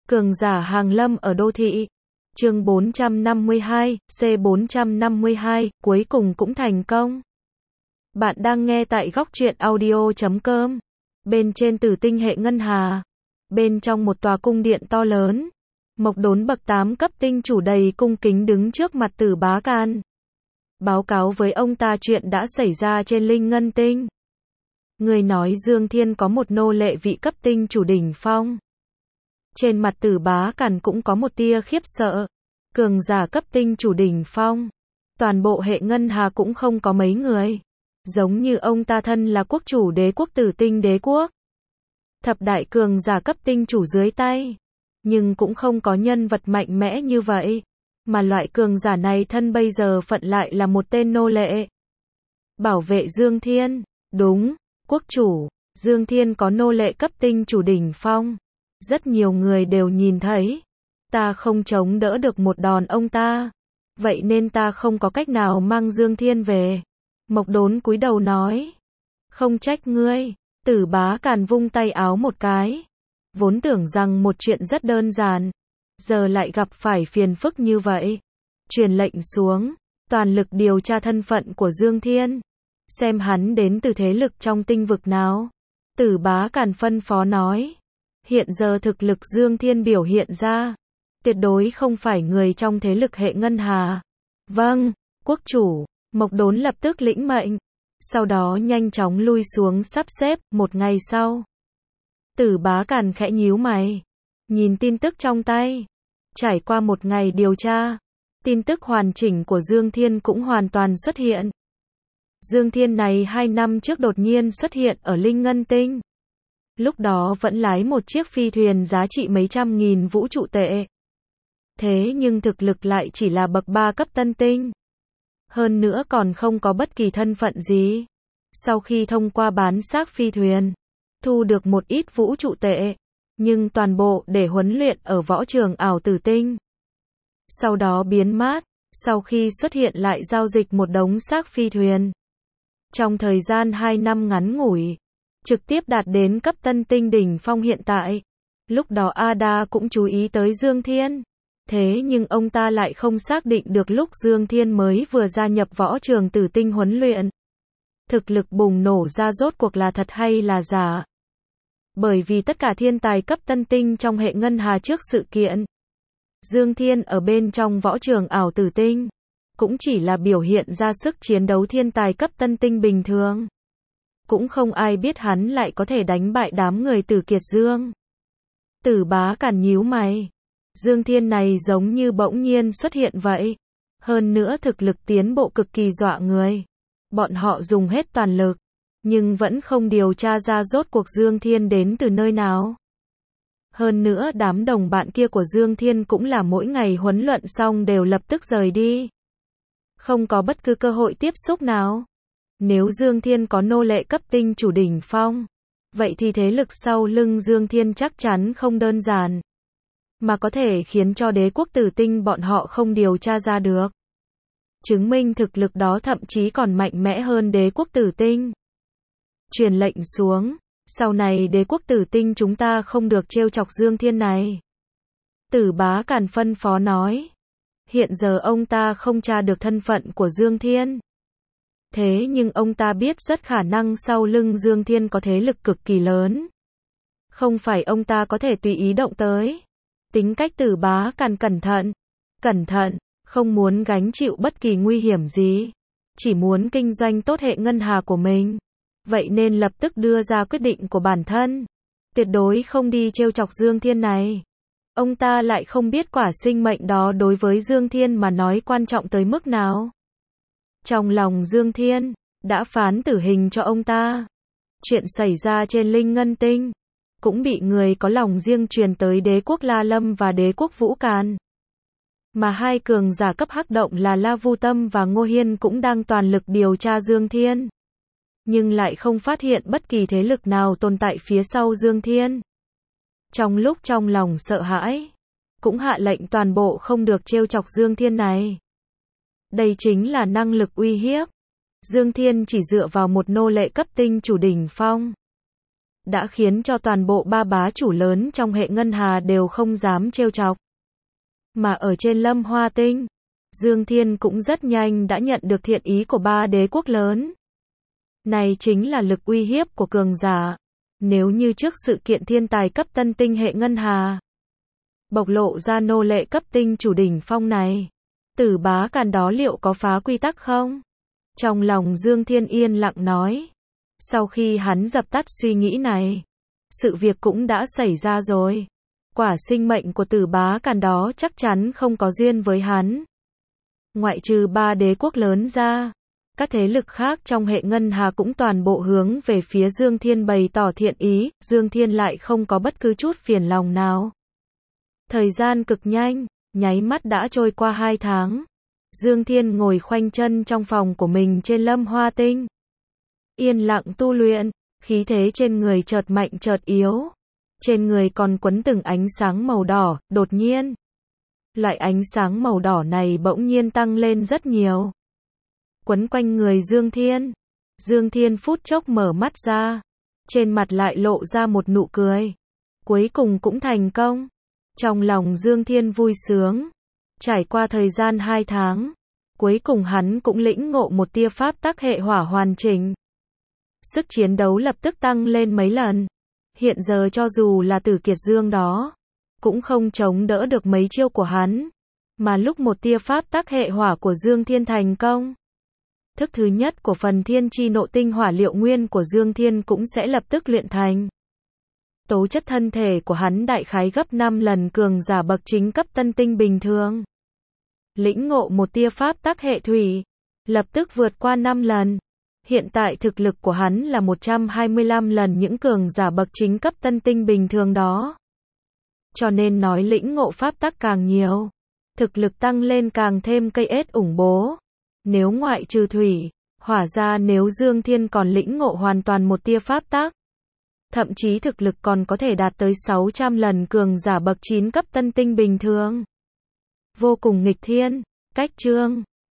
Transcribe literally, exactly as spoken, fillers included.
Cường giả hàng lâm ở đô thị. Chương bốn trăm năm mươi hai, C bốn trăm năm mươi hai, cuối cùng cũng thành công. Bạn đang nghe tại góc truyện audio chấm com. Bên trên Tử Tinh hệ ngân hà, bên trong một tòa cung điện to lớn, Mộc Đốn bậc tám cấp tinh chủ đầy cung kính đứng trước mặt Tử Bá Can. Báo cáo với ông ta chuyện đã xảy ra trên Linh Ngân Tinh. Người nói Dương Thiên có một nô lệ vị cấp tinh chủ đỉnh phong. Trên mặt Tử Bá Càn cũng có một tia khiếp sợ. Cường giả cấp tinh chủ đỉnh phong. Toàn bộ hệ ngân hà cũng không có mấy người. Giống như ông ta thân là quốc chủ đế quốc Tử Tinh đế quốc. Thập đại cường giả cấp tinh chủ dưới tay. Nhưng cũng không có nhân vật mạnh mẽ như vậy. Mà loại cường giả này thân bây giờ phận lại là một tên nô lệ. Bảo vệ Dương Thiên. Đúng, quốc chủ, Dương Thiên có nô lệ cấp tinh chủ đỉnh phong. Rất nhiều người đều nhìn thấy. Ta không chống đỡ được một đòn ông ta. Vậy nên ta không có cách nào mang Dương Thiên về. Mộc Đốn cúi đầu nói. Không trách ngươi. Tử Bá Càn vung tay áo một cái. Vốn tưởng rằng một chuyện rất đơn giản. Giờ lại gặp phải phiền phức như vậy. Truyền lệnh xuống. Toàn lực điều tra thân phận của Dương Thiên. Xem hắn đến từ thế lực trong tinh vực nào. Tử Bá Càn phân phó nói. Hiện giờ thực lực Dương Thiên biểu hiện ra. Tuyệt đối không phải người trong thế lực hệ ngân hà. Vâng, quốc chủ. Mộc Đốn lập tức lĩnh mệnh. Sau đó nhanh chóng lui xuống sắp xếp. Một ngày sau. Tử Bá Càn khẽ nhíu mày. Nhìn tin tức trong tay. Trải qua một ngày điều tra. Tin tức hoàn chỉnh của Dương Thiên cũng hoàn toàn xuất hiện. Dương Thiên này hai năm trước đột nhiên xuất hiện ở Linh Ngân Tinh. Lúc đó vẫn lái một chiếc phi thuyền giá trị mấy trăm nghìn vũ trụ tệ. Thế nhưng thực lực lại chỉ là bậc ba cấp tân tinh. Hơn nữa còn không có bất kỳ thân phận gì. Sau khi thông qua bán xác phi thuyền, thu được một ít vũ trụ tệ, nhưng toàn bộ để huấn luyện ở võ trường ảo tử tinh. Sau đó biến mất, sau khi xuất hiện lại giao dịch một đống xác phi thuyền. Trong thời gian hai năm ngắn ngủi, trực tiếp đạt đến cấp tân tinh đỉnh phong hiện tại. Lúc đó Ada cũng chú ý tới Dương Thiên. Thế nhưng ông ta lại không xác định được lúc Dương Thiên mới vừa gia nhập võ trường tử tinh huấn luyện. Thực lực bùng nổ ra rốt cuộc là thật hay là giả. Bởi vì tất cả thiên tài cấp tân tinh trong hệ ngân hà trước sự kiện. Dương Thiên ở bên trong võ trường ảo tử tinh. Cũng chỉ là biểu hiện ra sức chiến đấu thiên tài cấp tân tinh bình thường. Cũng không ai biết hắn lại có thể đánh bại đám người Tử Kiệt Dương. Tử Bá Càn nhíu mày. Dương Thiên này giống như bỗng nhiên xuất hiện vậy. Hơn nữa thực lực tiến bộ cực kỳ dọa người. Bọn họ dùng hết toàn lực. Nhưng vẫn không điều tra ra rốt cuộc Dương Thiên đến từ nơi nào. Hơn nữa đám đồng bạn kia của Dương Thiên cũng là mỗi ngày huấn luyện xong đều lập tức rời đi. Không có bất cứ cơ hội tiếp xúc nào. Nếu Dương Thiên có nô lệ cấp tinh chủ đỉnh phong, vậy thì thế lực sau lưng Dương Thiên chắc chắn không đơn giản. Mà có thể khiến cho đế quốc tử tinh bọn họ không điều tra ra được. Chứng minh thực lực đó thậm chí còn mạnh mẽ hơn đế quốc tử tinh. Truyền lệnh xuống. Sau này đế quốc tử tinh chúng ta không được trêu chọc Dương Thiên này. Tử Bá Càn phân phó nói. Hiện giờ ông ta không tra được thân phận của Dương Thiên. Thế nhưng ông ta biết rất khả năng sau lưng Dương Thiên có thế lực cực kỳ lớn. Không phải ông ta có thể tùy ý động tới. Tính cách Tử Bá Càn cẩn thận. Cẩn thận, không muốn gánh chịu bất kỳ nguy hiểm gì. Chỉ muốn kinh doanh tốt hệ ngân hà của mình. Vậy nên lập tức đưa ra quyết định của bản thân. Tuyệt đối không đi trêu chọc Dương Thiên này. Ông ta lại không biết quả sinh mệnh đó đối với Dương Thiên mà nói quan trọng tới mức nào. Trong lòng Dương Thiên, đã phán tử hình cho ông ta. Chuyện xảy ra trên Linh Ngân Tinh, cũng bị người có lòng riêng truyền tới đế quốc La Lâm và đế quốc Vũ Càn. Mà hai cường giả cấp hắc động là La Vu Tâm và Ngô Hiên cũng đang toàn lực điều tra Dương Thiên. Nhưng lại không phát hiện bất kỳ thế lực nào tồn tại phía sau Dương Thiên. Trong lúc trong lòng sợ hãi, cũng hạ lệnh toàn bộ không được trêu chọc Dương Thiên này. Đây chính là năng lực uy hiếp. Dương Thiên chỉ dựa vào một nô lệ cấp tinh chủ đỉnh phong. đã khiến cho toàn bộ ba bá chủ lớn trong hệ ngân hà đều không dám trêu chọc. Mà ở trên Lâm Hoa Tinh, Dương Thiên cũng rất nhanh đã nhận được thiện ý của ba đế quốc lớn. Này chính là lực uy hiếp của cường giả. Nếu như trước sự kiện thiên tài cấp tân tinh hệ ngân hà bộc lộ ra nô lệ cấp tinh chủ đỉnh phong này, Tử Bá Càn đó liệu có phá quy tắc không? Trong lòng Dương Thiên yên lặng nói. Sau khi hắn dập tắt suy nghĩ này, sự việc cũng đã xảy ra rồi. Quả sinh mệnh của Tử Bá Càn đó chắc chắn không có duyên với hắn. Ngoại trừ ba đế quốc lớn ra, các thế lực khác trong hệ ngân hà cũng toàn bộ hướng về phía Dương Thiên bày tỏ thiện ý, Dương Thiên lại không có bất cứ chút phiền lòng nào. Thời gian cực nhanh, nháy mắt đã trôi qua hai tháng. Dương Thiên ngồi khoanh chân trong phòng của mình trên Lâm Hoa Tinh. Yên lặng tu luyện, khí thế trên người chợt mạnh chợt yếu. Trên người còn quấn từng ánh sáng màu đỏ, đột nhiên. Loại ánh sáng màu đỏ này bỗng nhiên tăng lên rất nhiều. Quấn quanh người Dương Thiên. Dương Thiên phút chốc mở mắt ra. Trên mặt lại lộ ra một nụ cười. Cuối cùng cũng thành công. Trong lòng Dương Thiên vui sướng. Trải qua thời gian hai tháng, cuối cùng hắn cũng lĩnh ngộ một tia pháp tắc hệ hỏa hoàn chỉnh. Sức chiến đấu lập tức tăng lên mấy lần. Hiện giờ cho dù là Tử Kiệt Dương đó, cũng không chống đỡ được mấy chiêu của hắn. Mà lúc một tia pháp tắc hệ hỏa của Dương Thiên thành công, thức thứ nhất của phần thiên chi nộ tinh hỏa liệu nguyên của Dương Thiên cũng sẽ lập tức luyện thành. Tố chất thân thể của hắn đại khái gấp năm lần cường giả bậc chính cấp tân tinh bình thường. Lĩnh ngộ một tia pháp tắc hệ thủy, lập tức vượt qua năm lần. Hiện tại thực lực của hắn là một trăm hai mươi lăm lần những cường giả bậc chính cấp tân tinh bình thường đó. Cho nên nói lĩnh ngộ pháp tắc càng nhiều, thực lực tăng lên càng thêm cây ết ủng bố. Nếu ngoại trừ thủy, hỏa ra nếu Dương Thiên còn lĩnh ngộ hoàn toàn một tia pháp tắc, thậm chí thực lực còn có thể đạt tới sáu trăm lần cường giả bậc chín cấp tân tinh bình thường. Vô cùng nghịch thiên, cách chương